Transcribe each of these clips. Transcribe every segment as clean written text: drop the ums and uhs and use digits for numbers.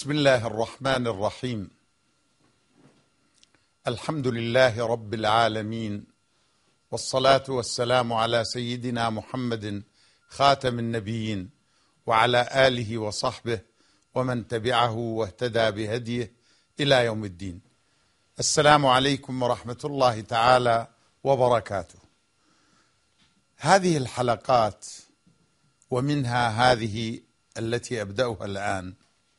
بسم الله الرحمن الرحيم. الحمد لله رب العالمين، والصلاة والسلام على سيدنا محمد خاتم النبيين وعلى آله وصحبه ومن تبعه واهتدى بهديه إلى يوم الدين. السلام عليكم ورحمة الله تعالى وبركاته. هذه الحلقات ومنها هذه التي أبدأها الآن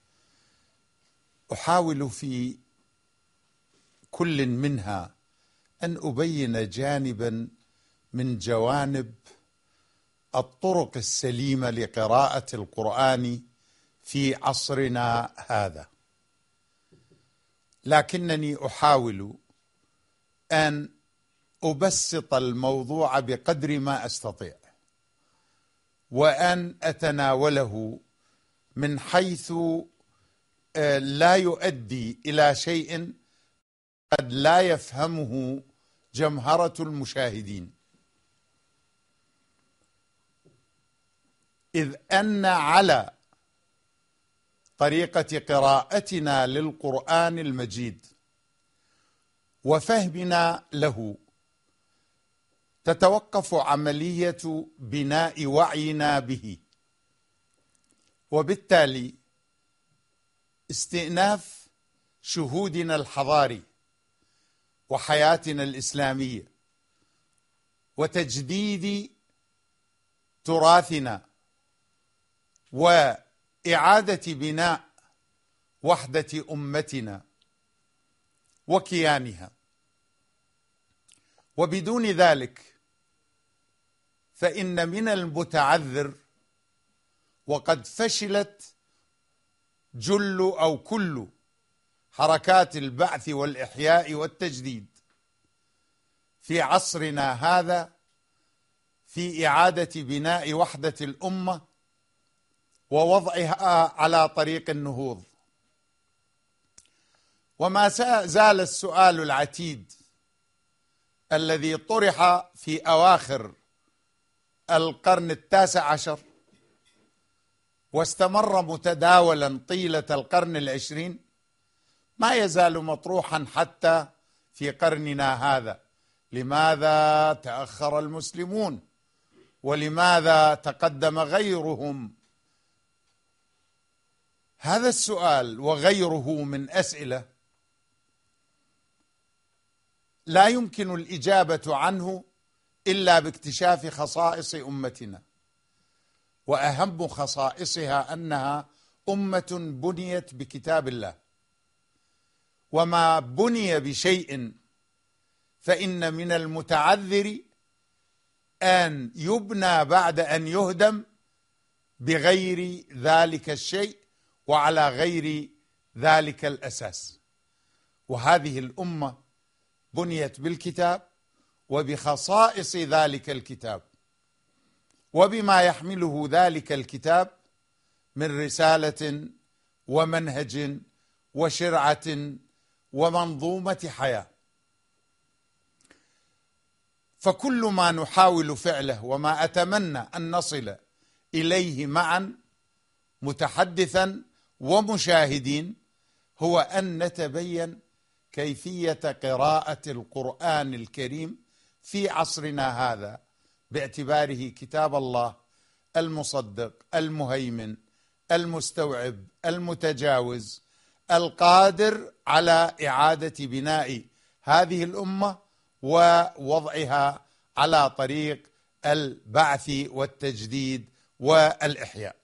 أحاول في كل منها أن أبين جانبا من جوانب الطرق السليمة لقراءة القرآن في عصرنا هذا، لكنني أحاول أن أبسط الموضوع بقدر ما أستطيع، وأن أتناوله من حيث لا يؤدي إلى شيء قد لا يفهمه جمهرة المشاهدين، إذ أن على طريقة قراءتنا للقرآن المجيد وفهمنا له تتوقف عملية بناء وعينا به، وبالتالي استئناف شهودنا الحضاري وحياتنا الإسلامية وتجديد تراثنا وإعادة بناء وحدة أمتنا وكيانها. وبدون ذلك فإن من المتعذر، وقد فشلت جل أو كل حركات البعث والإحياء والتجديد في عصرنا هذا في إعادة بناء وحدة الأمة ووضعها على طريق النهوض. وما زال السؤال العتيد الذي طرح في أواخر القرن التاسع عشر واستمر متداولا طيلة القرن العشرين ما يزال مطروحا حتى في قرننا هذا: لماذا تأخر المسلمون؟ ولماذا تقدم غيرهم؟ هذا السؤال وغيره من أسئلة لا يمكن الإجابة عنه إلا باكتشاف خصائص أمتنا، وأهم خصائصها أنها أمة بنيت بكتاب الله، وما بني بشيء فإن من المتعذر أن يبنى بعد أن يهدم بغير ذلك الشيء وعلى غير ذلك الأساس. وهذه الأمة بنيت بالكتاب وبخصائص ذلك الكتاب وبما يحمله ذلك الكتاب من رسالة ومنهج وشرعة ومنظومة حياة. فكل ما نحاول فعله وما أتمنى أن نصل إليه معا متحدثا ومشاهدين هو أن نتبين كيفية قراءة القرآن الكريم في عصرنا هذا باعتباره كتاب الله المصدق المهيمن المستوعب المتجاوز القادر على إعادة بناء هذه الأمة ووضعها على طريق البعث والتجديد والإحياء.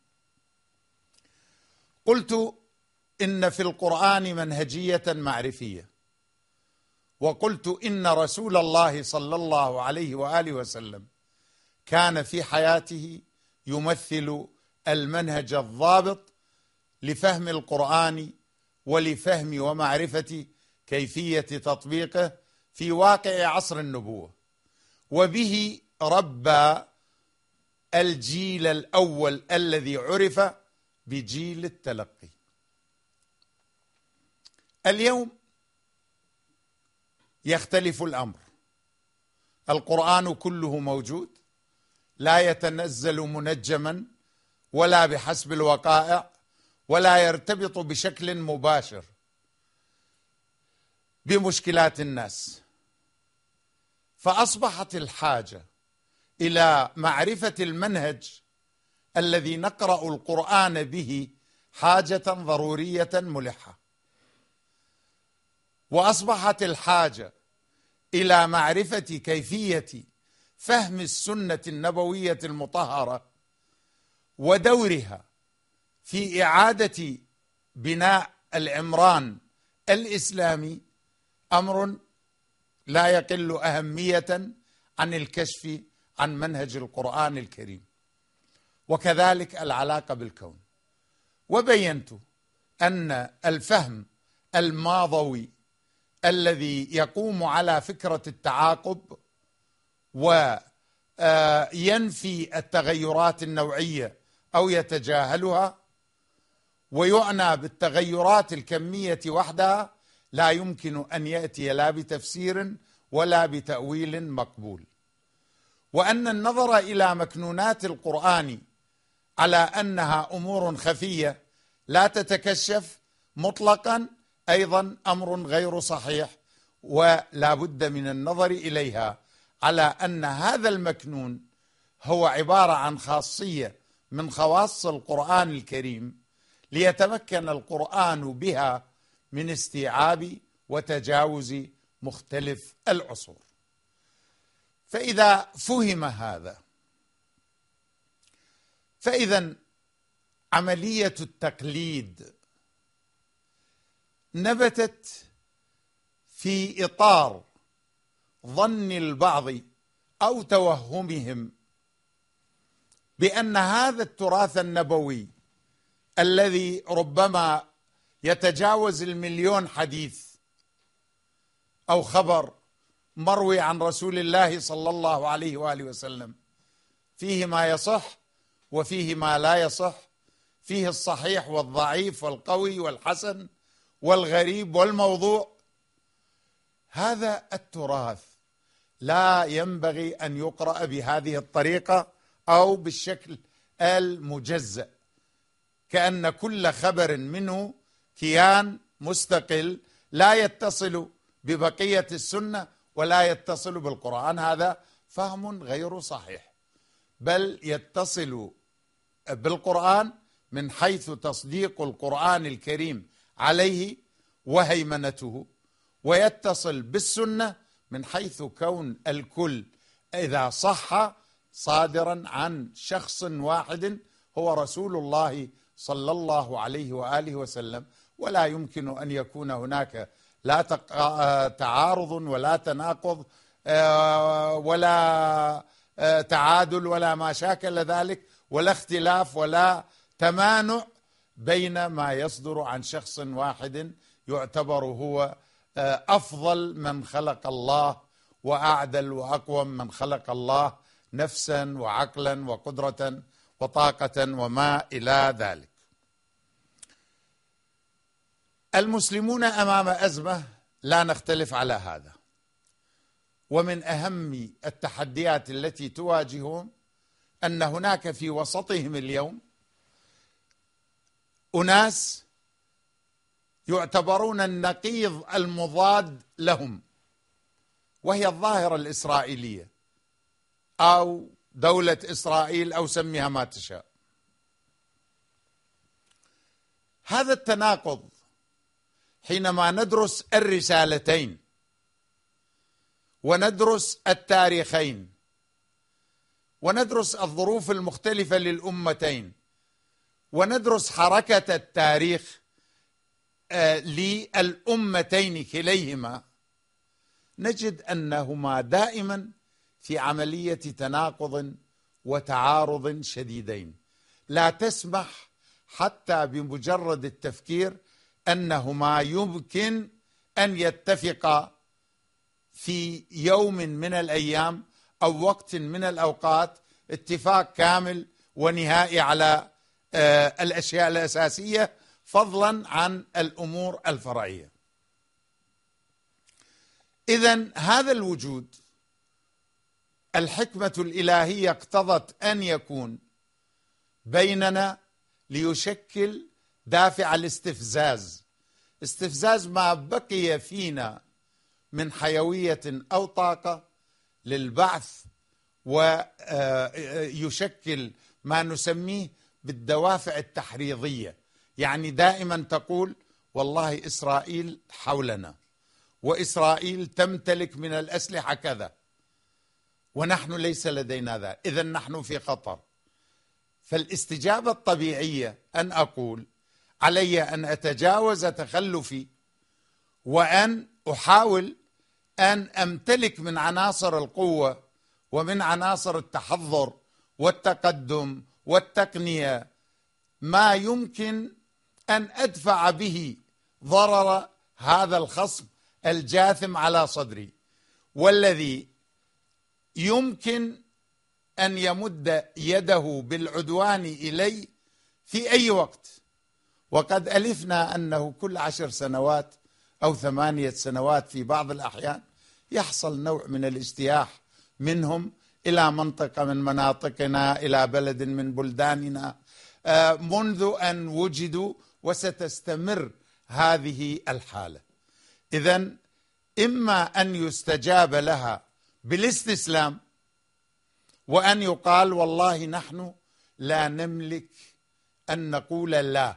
قلت إن في القرآن منهجية معرفية، وقلت إن رسول الله صلى الله عليه وآله وسلم كان في حياته يمثل المنهج الضابط لفهم القرآن ولفهم ومعرفة كيفية تطبيقه في واقع عصر النبوة، وبه ربى الجيل الأول الذي عرف بجيل التلقي. اليوم يختلف الأمر، القرآن كله موجود، لا يتنزل منجما ولا بحسب الوقائع ولا يرتبط بشكل مباشر بمشكلات الناس، فأصبحت الحاجة إلى معرفة المنهج الذي نقرأ القرآن به حاجة ضرورية ملحة، وأصبحت الحاجة إلى معرفة كيفية فهم السنة النبوية المطهرة ودورها في إعادة بناء العمران الإسلامي أمر لا يقل أهمية عن الكشف عن منهج القرآن الكريم، وكذلك العلاقة بالكون. وبينت أن الفهم الماضوي الذي يقوم على فكرة التعاقب وينفي التغيرات النوعية أو يتجاهلها ويعنى بالتغيرات الكمية وحدها لا يمكن أن يأتي لا بتفسير ولا بتأويل مقبول، وأن النظر إلى مكنونات القرآن على أنها أمور خفية لا تتكشف مطلقا أيضا أمر غير صحيح، ولا بد من النظر إليها على أن هذا المكنون هو عبارة عن خاصية من خواص القرآن الكريم ليتمكن القرآن بها من استيعاب وتجاوز مختلف العصور. فإذا فهم هذا فإذا عملية التقليد نبتت في إطار ظن البعض أو توهمهم بأن هذا التراث النبوي الذي ربما يتجاوز 1,000,000 حديث أو خبر مروي عن رسول الله صلى الله عليه وآله وسلم، فيه ما يصح وفيه ما لا يصح، فيه الصحيح والضعيف والقوي والحسن والغريب والموضوع. هذا التراث لا ينبغي أن يقرأ بهذه الطريقة أو بالشكل المجزأ، كأن كل خبر منه كيان مستقل لا يتصل ببقية السنة ولا يتصل بالقرآن. هذا فهم غير صحيح، بل يتصل بالقرآن من حيث تصديق القرآن الكريم عليه وهيمنته، ويتصل بالسنة من حيث كون الكل إذا صح صادرا عن شخص واحد هو رسول الله صلى الله عليه وآله وسلم، ولا يمكن أن يكون هناك لا تعارض ولا تناقض ولا تعادل ولا ما شاكل ذلك، ولا اختلاف ولا تمانع بين ما يصدر عن شخص واحد يعتبر هو أفضل من خلق الله وأعدل وأقوم من خلق الله نفسا وعقلا وقدرة وطاقة وما إلى ذلك. المسلمون أمام أزمة لا نختلف على هذا، ومن أهم التحديات التي تواجههم أن هناك في وسطهم اليوم أناس يعتبرون النقيض المضاد لهم، وهي الظاهرة الإسرائيلية أو دولة إسرائيل أو سميها ما تشاء. هذا التناقض حينما ندرس الرسالتين وندرس التاريخين وندرس الظروف المختلفة للأمتين وندرس حركة التاريخ للأمتين كليهما، نجد أنهما دائما في عملية تناقض وتعارض شديدين، لا تسمح حتى بمجرد التفكير أنهما يمكن أن يتفقا في يوم من الأيام أو وقت من الأوقات اتفاق كامل ونهائي على الأشياء الأساسية فضلا عن الأمور الفرعية. إذن هذا الوجود الحكمة الإلهية اقتضت أن يكون بيننا ليشكل دافع الاستفزاز، استفزاز ما بقي فينا من حيوية أو طاقة للبعث، ويشكل ما نسميه بالدوافع التحريضية. يعني دائما تقول والله إسرائيل حولنا، وإسرائيل تمتلك من الأسلحة كذا، ونحن ليس لدينا ذا، إذن نحن في خطر. فالاستجابة الطبيعية أن أقول علي أن أتجاوز تخلفي، وأن أحاول أن أمتلك من عناصر القوة ومن عناصر التحضر والتقدم والتقنية ما يمكن أن أدفع به ضرر هذا الخصم الجاثم على صدري، والذي يمكن أن يمد يده بالعدوان إلي في أي وقت. وقد ألفنا أنه كل 10 سنوات أو 8 سنوات في بعض الأحيان يحصل نوع من الاجتياح منهم إلى منطقة من مناطقنا، إلى بلد من بلداننا، منذ أن وجدوا، وستستمر هذه الحالة. إذن إما أن يستجاب لها بالاستسلام، وأن يقال والله نحن لا نملك أن نقول لا،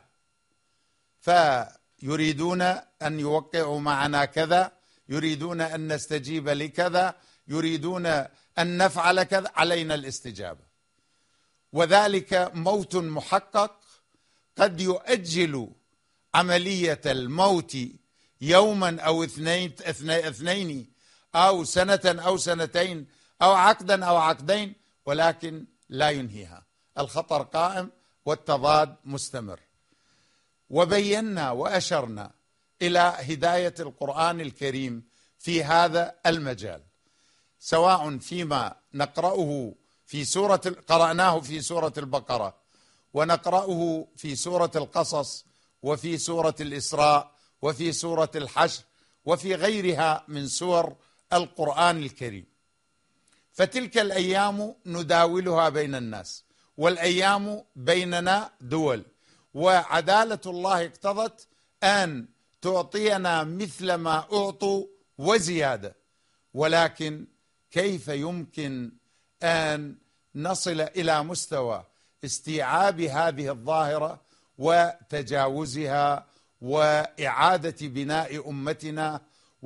فيريدون أن يوقعوا معنا كذا، يريدون أن نستجيب لكذا، يريدون أن نفعل كذا، علينا الاستجابة. وذلك موت محقق قد يؤجل عملية الموت يوما أو اثنين أو سنة أو سنتين أو عقدا أو عقدين، ولكن لا ينهيها. الخطر قائم والتضاد مستمر. وبينا وأشرنا إلى هداية القرآن الكريم في هذا المجال، سواء فيما نقرأه في قرأناه في سورة البقرة، ونقرأه في سورة القصص، وفي سورة الإسراء، وفي سورة الحشر، وفي غيرها من سور القرآن الكريم. فتلك الأيام نداولها بين الناس، والأيام بيننا دول، وعدالة الله اقتضت أن تعطينا مثل ما أعطوا وزيادة. ولكن كيف يمكن أن نصل إلى مستوى استيعاب هذه الظاهرة وتجاوزها وإعادة بناء أمتنا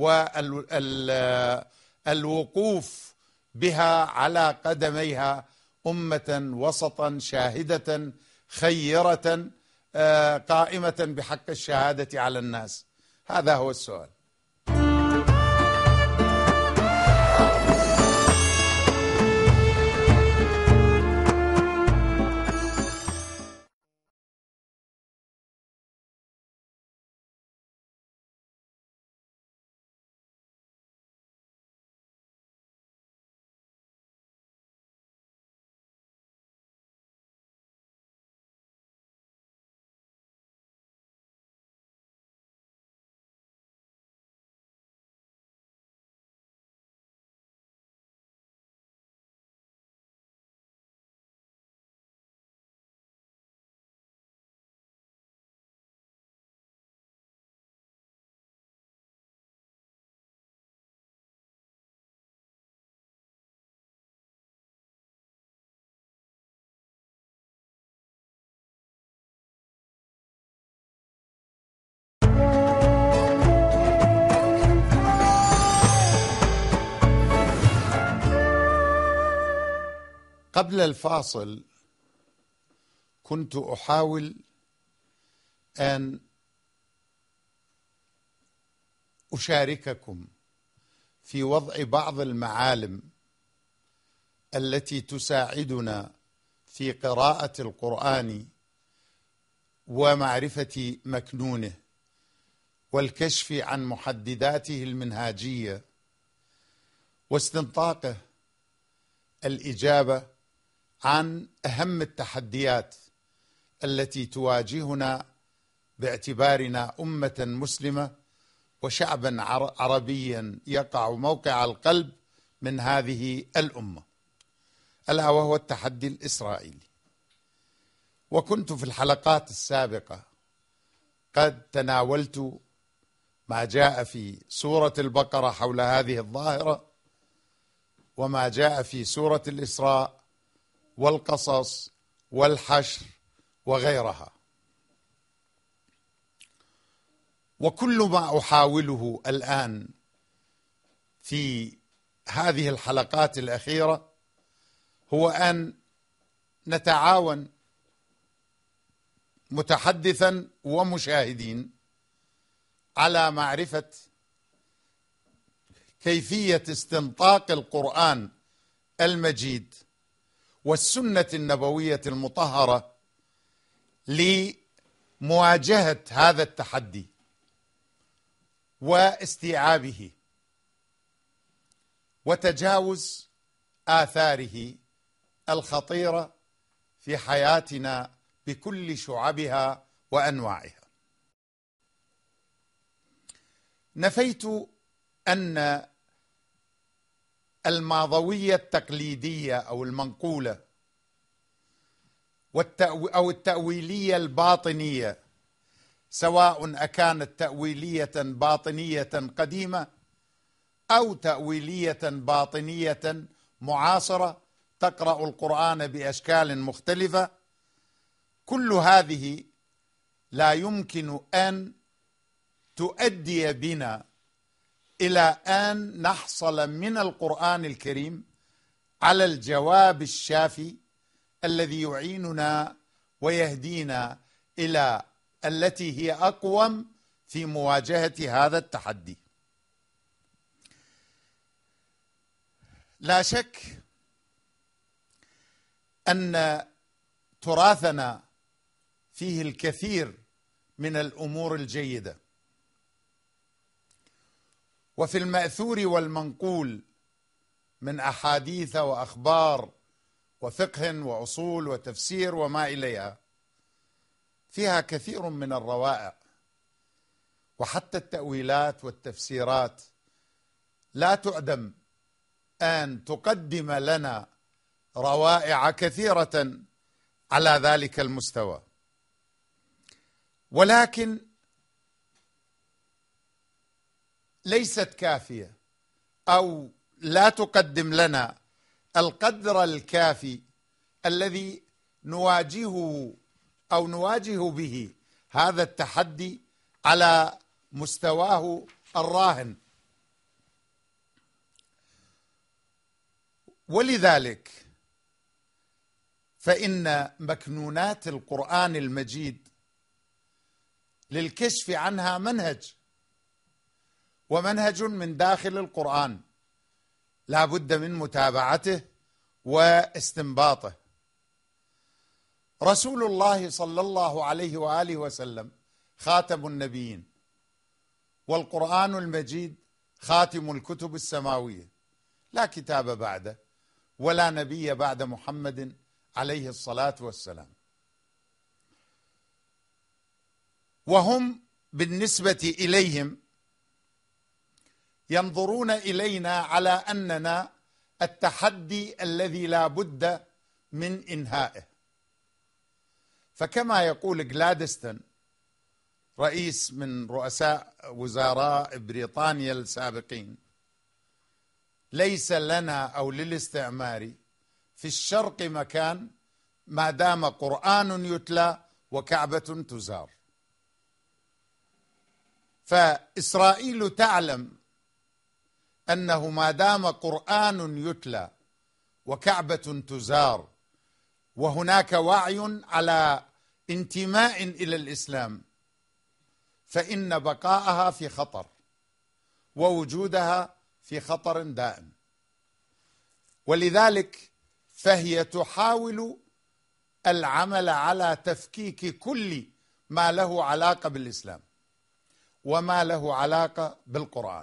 والوقوف بها على قدميها أمة وسطا شاهدة خيرة قائمة بحق الشهادة على الناس؟ هذا هو السؤال. قبل الفاصل كنت أحاول أن أشارككم في وضع بعض المعالم التي تساعدنا في قراءة القرآن ومعرفة مكنونه والكشف عن محدداته المنهاجية واستنطاقه الإجابة عن أهم التحديات التي تواجهنا باعتبارنا أمة مسلمة وشعبا عربيا يقع موقع القلب من هذه الأمة، ألا وهو التحدي الإسرائيلي. وكنت في الحلقات السابقة قد تناولت ما جاء في سورة البقرة حول هذه الظاهرة، وما جاء في سورة الإسراء والقصص والحشر وغيرها. وكل ما أحاوله الآن في هذه الحلقات الأخيرة هو أن نتعاون متحدثا ومشاهدين على معرفة كيفية استنطاق القرآن المجيد والسنة النبوية المطهرة لمواجهة هذا التحدي واستيعابه وتجاوز آثاره الخطيرة في حياتنا بكل شعبها وأنواعها. نفيت أن الماضوية التقليدية أو المنقولة أو التأويلية الباطنية، سواء أكانت تأويلية باطنية قديمة أو تأويلية باطنية معاصرة تقرأ القرآن بأشكال مختلفة، كل هذه لا يمكن أن تؤدي بنا إلى أن نحصل من القرآن الكريم على الجواب الشافي الذي يعيننا ويهدينا إلى التي هي أقوم في مواجهة هذا التحدي. لا شك أن تراثنا فيه الكثير من الأمور الجيدة، وفي المأثور والمنقول من أحاديث وأخبار وفقه وأصول وتفسير وما إليها فيها كثير من الروائع، وحتى التأويلات والتفسيرات لا تعدم أن تقدم لنا روائع كثيرة على ذلك المستوى، ولكن ليست كافية أو لا تقدم لنا القدر الكافي الذي نواجهه أو نواجه به هذا التحدي على مستواه الراهن. ولذلك فإن مكنونات القرآن المجيد للكشف عنها منهج، ومنهج من داخل القرآن لا بد من متابعته واستنباطه. رسول الله صلى الله عليه وآله وسلم خاتم النبيين، والقرآن المجيد خاتم الكتب السماوية، لا كتاب بعده ولا نبي بعد محمد عليه الصلاة والسلام. وهم بالنسبة إليهم ينظرون إلينا على أننا التحدي الذي لا بد من إنهائه. فكما يقول غلادستون، رئيس من رؤساء وزراء بريطانيا السابقين، ليس لنا أو للاستعمار في الشرق مكان ما دام قرآن يتلى وكعبة تزار. فإسرائيل تعلم أنه ما دام قرآن يتلى وكعبة تزار وهناك وعي على انتماء إلى الإسلام، فإن بقاءها في خطر ووجودها في خطر دائم. ولذلك فهي تحاول العمل على تفكيك كل ما له علاقة بالإسلام وما له علاقة بالقرآن.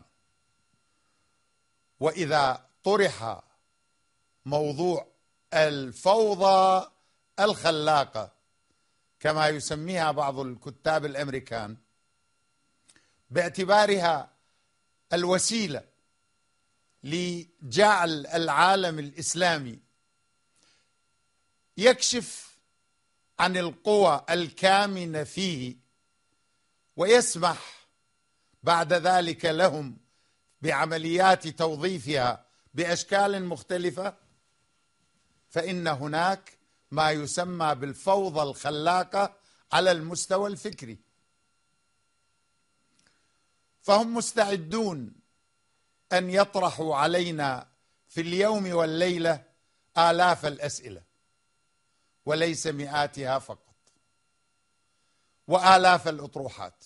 وإذا طرح موضوع الفوضى الخلاقة كما يسميها بعض الكتاب الأمريكان باعتبارها الوسيلة لجعل العالم الإسلامي يكشف عن القوى الكامنة فيه ويسمح بعد ذلك لهم بعمليات توظيفها بأشكال مختلفة، فإن هناك ما يسمى بالفوضى الخلاقة على المستوى الفكري. فهم مستعدون أن يطرحوا علينا في اليوم والليلة آلاف الأسئلة، وليس مئاتها فقط، وآلاف الأطروحات.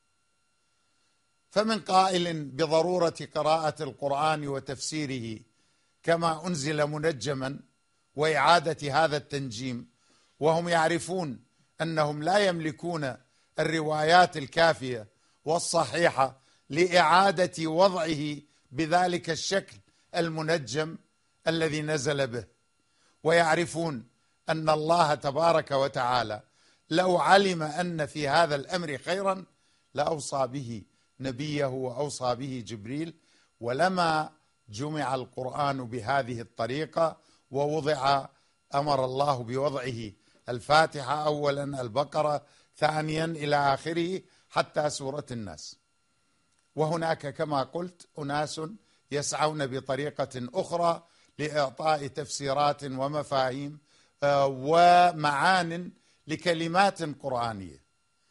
فمن قائل بضرورة قراءة القرآن وتفسيره كما أنزل منجما وإعادة هذا التنجيم، وهم يعرفون أنهم لا يملكون الروايات الكافية والصحيحة لإعادة وضعه بذلك الشكل المنجم الذي نزل به، ويعرفون أن الله تبارك وتعالى لو علم أن في هذا الأمر خيرا لأوصى به نبيه وأوصى به جبريل، ولما جمع القرآن بهذه الطريقة ووضع، أمر الله بوضعه الفاتحة أولا، البقرة ثانيا، إلى آخره حتى سورة الناس. وهناك كما قلت أناس يسعون بطريقة أخرى لإعطاء تفسيرات ومفاهيم ومعان لكلمات قرآنية.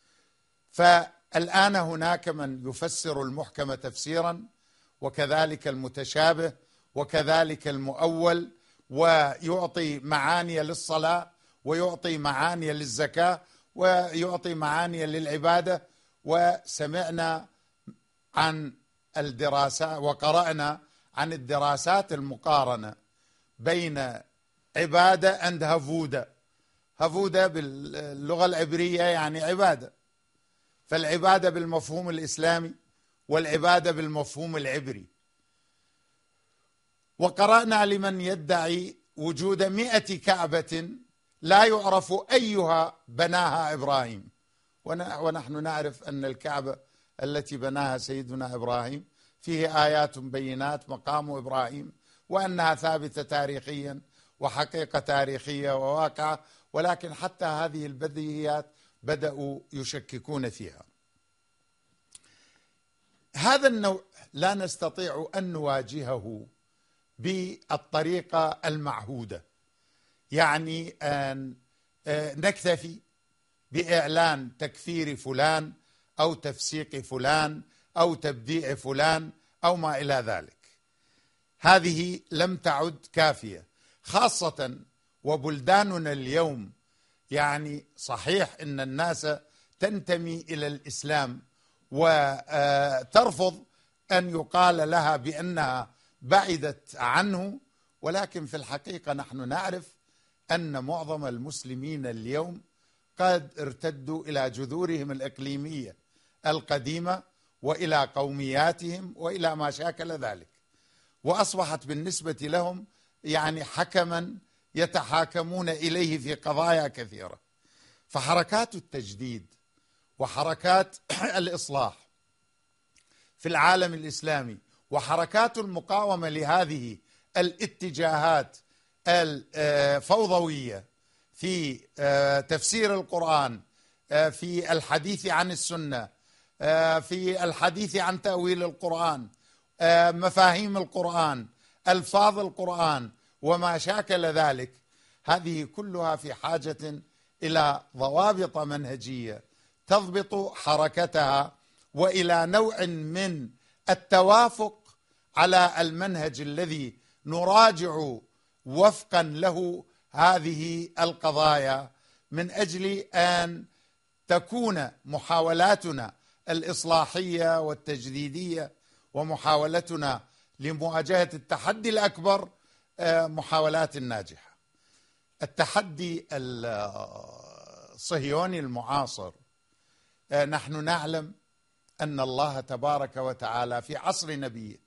فالآن هناك من يفسر المحكم تفسيرا، وكذلك المتشابه، وكذلك المؤول، ويعطي معاني للصلاة، ويعطي معاني للزكاة، ويعطي معاني للعبادة. وسمعنا عن الدراسات وقرأنا عن الدراسات المقارنة بين عبادة عند هفودة. هفودة باللغة العبرية يعني عبادة، فالعبادة بالمفهوم الإسلامي والعبادة بالمفهوم العبري. وقرأنا لمن يدعي وجود 100 كعبة لا يعرف أيها بناها إبراهيم، ونحن نعرف أن الكعبة التي بناها سيدنا إبراهيم فيه آيات بينات مقام إبراهيم، وأنها ثابتة تاريخيا وحقيقة تاريخية وواقعة، ولكن حتى هذه البديهيات بدأوا يشككون فيها. هذا النوع لا نستطيع أن نواجهه بالطريقة المعهودة، يعني أن نكتفي بإعلان تكفير فلان أو تفسيق فلان أو تبديع فلان أو ما إلى ذلك. هذه لم تعد كافية، خاصة وبلداننا اليوم يعني صحيح إن الناس تنتمي إلى الإسلام وترفض أن يقال لها بأنها بعدت عنه، ولكن في الحقيقة نحن نعرف أن معظم المسلمين اليوم قد ارتدوا إلى جذورهم الإقليمية القديمة وإلى قومياتهم وإلى ما شاكل ذلك، وأصبحت بالنسبة لهم يعني حكما يتحاكمون إليه في قضايا كثيرة. فحركات التجديد وحركات الإصلاح في العالم الإسلامي وحركات المقاومة لهذه الاتجاهات الفوضوية في تفسير القرآن، في الحديث عن السنة، في الحديث عن تأويل القرآن، مفاهيم القرآن، ألفاظ القرآن وما شاكل ذلك، هذه كلها في حاجة إلى ضوابط منهجية تضبط حركتها، وإلى نوع من التوافق على المنهج الذي نراجع وفقا له هذه القضايا، من أجل أن تكون محاولاتنا الإصلاحية والتجديدية ومحاولتنا لمواجهة التحدي الأكبر محاولات ناجحة. التحدي الصهيوني المعاصر، نحن نعلم أن الله تبارك وتعالى في عصر نبيه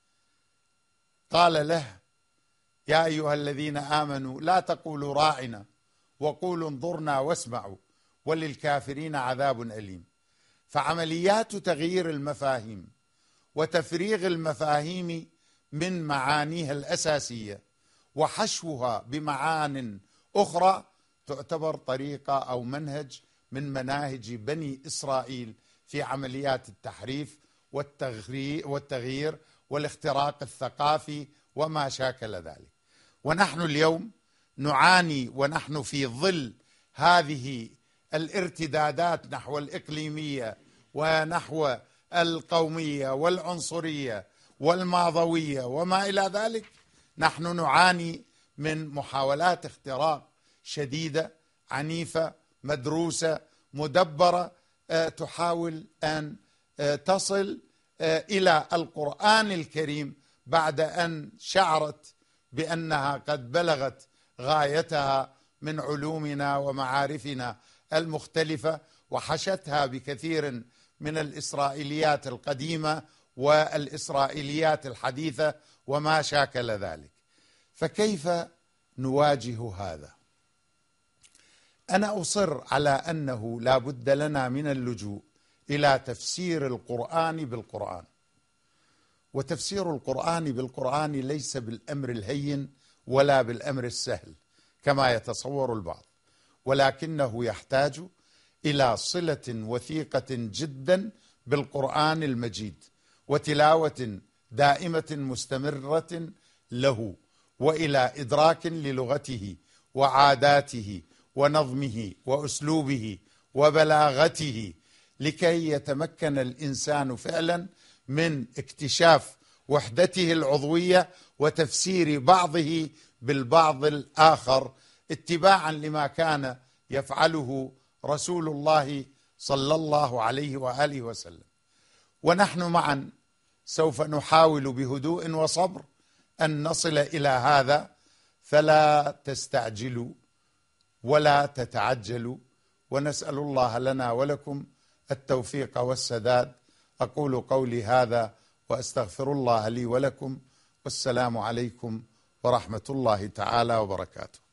قال له: يا أيها الذين آمنوا لا تقولوا راعنا وقولوا انظرنا واسمعوا وللكافرين عذاب أليم. فعمليات تغيير المفاهيم وتفريغ المفاهيم من معانيها الأساسية وحشوها بمعان أخرى تعتبر طريقة أو منهج من مناهج بني إسرائيل في عمليات التحريف والتغيير والاختراق الثقافي وما شاكل ذلك. ونحن اليوم نعاني ونحن في ظل هذه الارتدادات نحو الإقليمية ونحو القومية والعنصرية والماضوية وما إلى ذلك. نحن نعاني من محاولات اختراق شديدة عنيفة مدروسة مدبرة تحاول أن تصل إلى القرآن الكريم بعد أن شعرت بأنها قد بلغت غايتها من علومنا ومعارفنا المختلفة، وحشتها بكثير من الإسرائيليات القديمة والإسرائيليات الحديثة وما شاكل ذلك. فكيف نواجه هذا؟ أنا أصر على أنه لا بد لنا من اللجوء إلى تفسير القرآن بالقرآن. وتفسير القرآن بالقرآن ليس بالأمر الهين ولا بالأمر السهل كما يتصور البعض، ولكنه يحتاج إلى صلة وثيقة جدا بالقرآن المجيد وتلاوة دائمة مستمرة له، وإلى إدراك للغته وعاداته ونظمه وأسلوبه وبلاغته، لكي يتمكن الإنسان فعلا من اكتشاف وحدته العضوية وتفسير بعضه بالبعض الآخر، اتباعا لما كان يفعله رسول الله صلى الله عليه وآله وسلم. ونحن معا سوف نحاول بهدوء وصبر أن نصل إلى هذا، فلا تستعجلوا ولا تتعجلوا، ونسأل الله لنا ولكم التوفيق والسداد. أقول قولي هذا وأستغفر الله لي ولكم، والسلام عليكم ورحمة الله تعالى وبركاته.